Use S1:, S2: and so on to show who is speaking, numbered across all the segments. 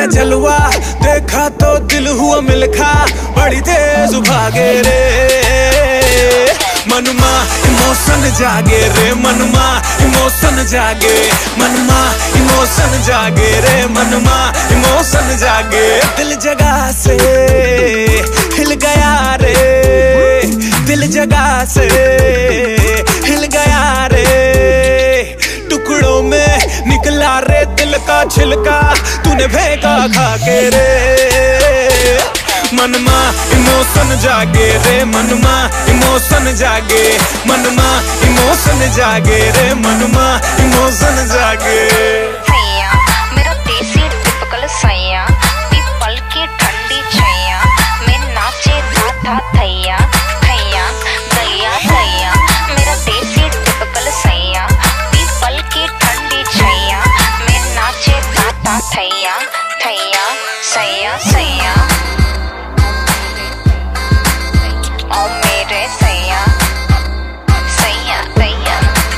S1: तेरा जलवा देखा तो दिल हुआ मिलखा, बड़ी तेज भागे रे मनमा, इमोशन जागे रे मनमा, इमोशन जागे मनमा, इमोशन जागे रे मनमा, इमोशन जागे। दिल जगह से हिल गया रे, दिल जगह से हिल गया रे, टुकड़ों में निकला रे दिल का छिलका, तूने फेंका खा के रे मनमा, इमोशन जागे रे मनमा, इमोशन जागे मनमा, इमोशन जागे रे मनमा, इमोशन जागे।
S2: सैया मेरा देसी टिपिकल सैया, पीपल की ठंडी छैया, मैं नाचे था थैया थैया दैया दैया। मेरा देसी टिपिकल सैया, पीपल की ठंडी छैया, मैं नाचे था थैया थैया सैया सैया। ओ मेरे सैया सैया दैया।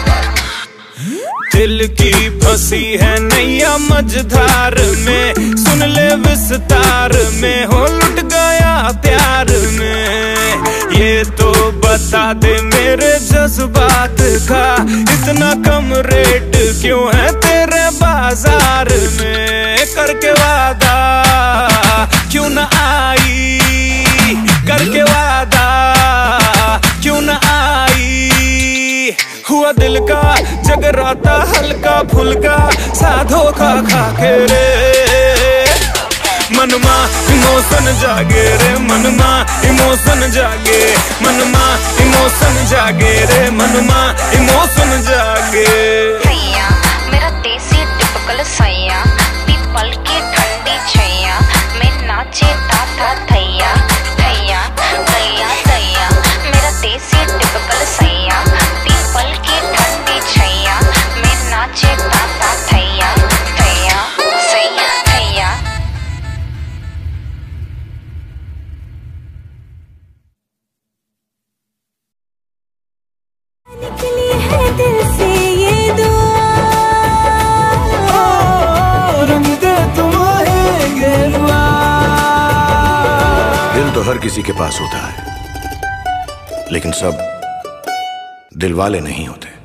S1: दिल की फंसी है नैया मझधार में, सुन ले विस्तार में, हो लुट गया प्यार में। ये तो बता दे मेरे जज्बात का इतना कम रेट क्यों है तेरे बाजार में, करके वादा क्यों न आई, करके वादा क्यों न आई, हुआ दिल का जगराता हल्का फुल्का सा धोखा खा के रे मनमा, इमोशन जागे रे मनमा, इमोशन जागे मनमा, इमोशन जागे रे मनमा, इमोशन जागे।
S2: सैया मेरा देसी टिपिकल सैया, पीपल की ठंडी छैया, मैं नाचे था थैया थैया दैया दैया। मेरा देसी टिपिकल सैया, पीपल की ठंडी छैया, मैं नाचे था थैया थैया सैया थैया।
S3: निकली है दिल से ये दुआ,
S1: रंग दे तुम्हारे गेरुआ।
S4: दिल तो हर किसी के पास होता है, लेकिन सब दिल वाले नहीं होते।